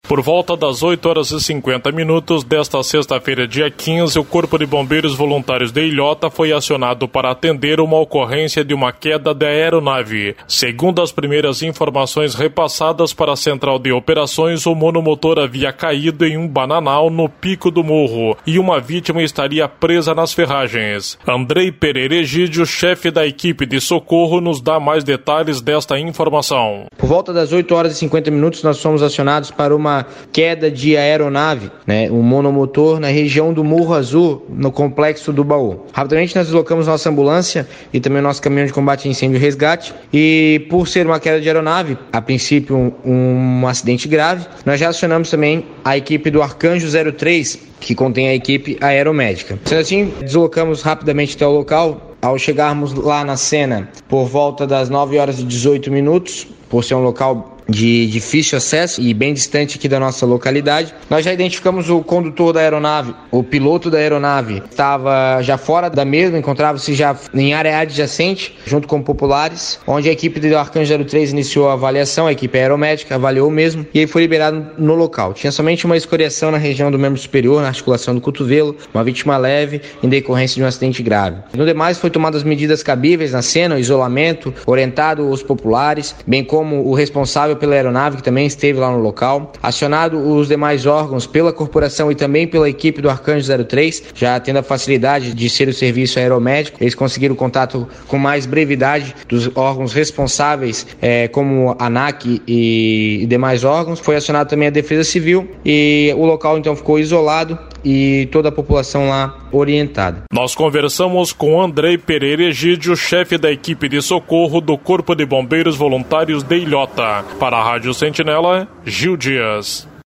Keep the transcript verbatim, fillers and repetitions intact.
Por volta das oito horas e cinquenta minutos desta sexta-feira, dia quinze, o Corpo de Bombeiros Voluntários de Ilhota foi acionado para atender uma ocorrência de uma queda da aeronave. Segundo as primeiras informações repassadas para a Central de Operações, o monomotor havia caído em um bananal no pico do morro e uma vítima estaria presa nas ferragens. Andrei Pereira Egídio, chefe da equipe de socorro, nos dá mais detalhes desta informação. Por volta das oito horas e cinquenta minutos, nós fomos acionados para uma queda de aeronave, né, um monomotor na região do Morro Azul, no complexo do Baú. Rapidamente nós deslocamos nossa ambulância e também nosso caminhão de combate a incêndio e resgate, e por ser uma queda de aeronave, a princípio um, um acidente grave, nós já acionamos também a equipe do Arcanjo zero três, que contém a equipe aeromédica. Sendo assim, deslocamos rapidamente até o local. Ao chegarmos lá na cena por volta das nove horas e dezoito minutos, por ser um local de difícil acesso e bem distante aqui da nossa localidade, nós já identificamos o condutor da aeronave, o piloto da aeronave estava já fora da mesma, encontrava-se já em área adjacente, junto com populares, onde a equipe do Arcanjo zero três iniciou a avaliação, a equipe aeromédica avaliou o mesmo e aí foi liberado no local. Tinha somente uma escoriação na região do membro superior, na articulação do cotovelo, uma vítima leve em decorrência de um acidente grave. No demais, foi tomadas medidas cabíveis na cena, o isolamento, orientado os populares, bem como o responsável pela aeronave, que também esteve lá no local, acionado os demais órgãos pela corporação e também pela equipe do Arcanjo zero três, já tendo a facilidade de ser o serviço aeromédico. Eles conseguiram contato com mais brevidade dos órgãos responsáveis, é, como a ANAC e, e demais órgãos. Foi acionado também a Defesa Civil e o local então ficou isolado e toda a população lá orientada. Nós conversamos com Andrei Pereira Egídio, chefe da equipe de socorro do Corpo de Bombeiros Voluntários de Ilhota. Para a Rádio Sentinela, Gil Dias.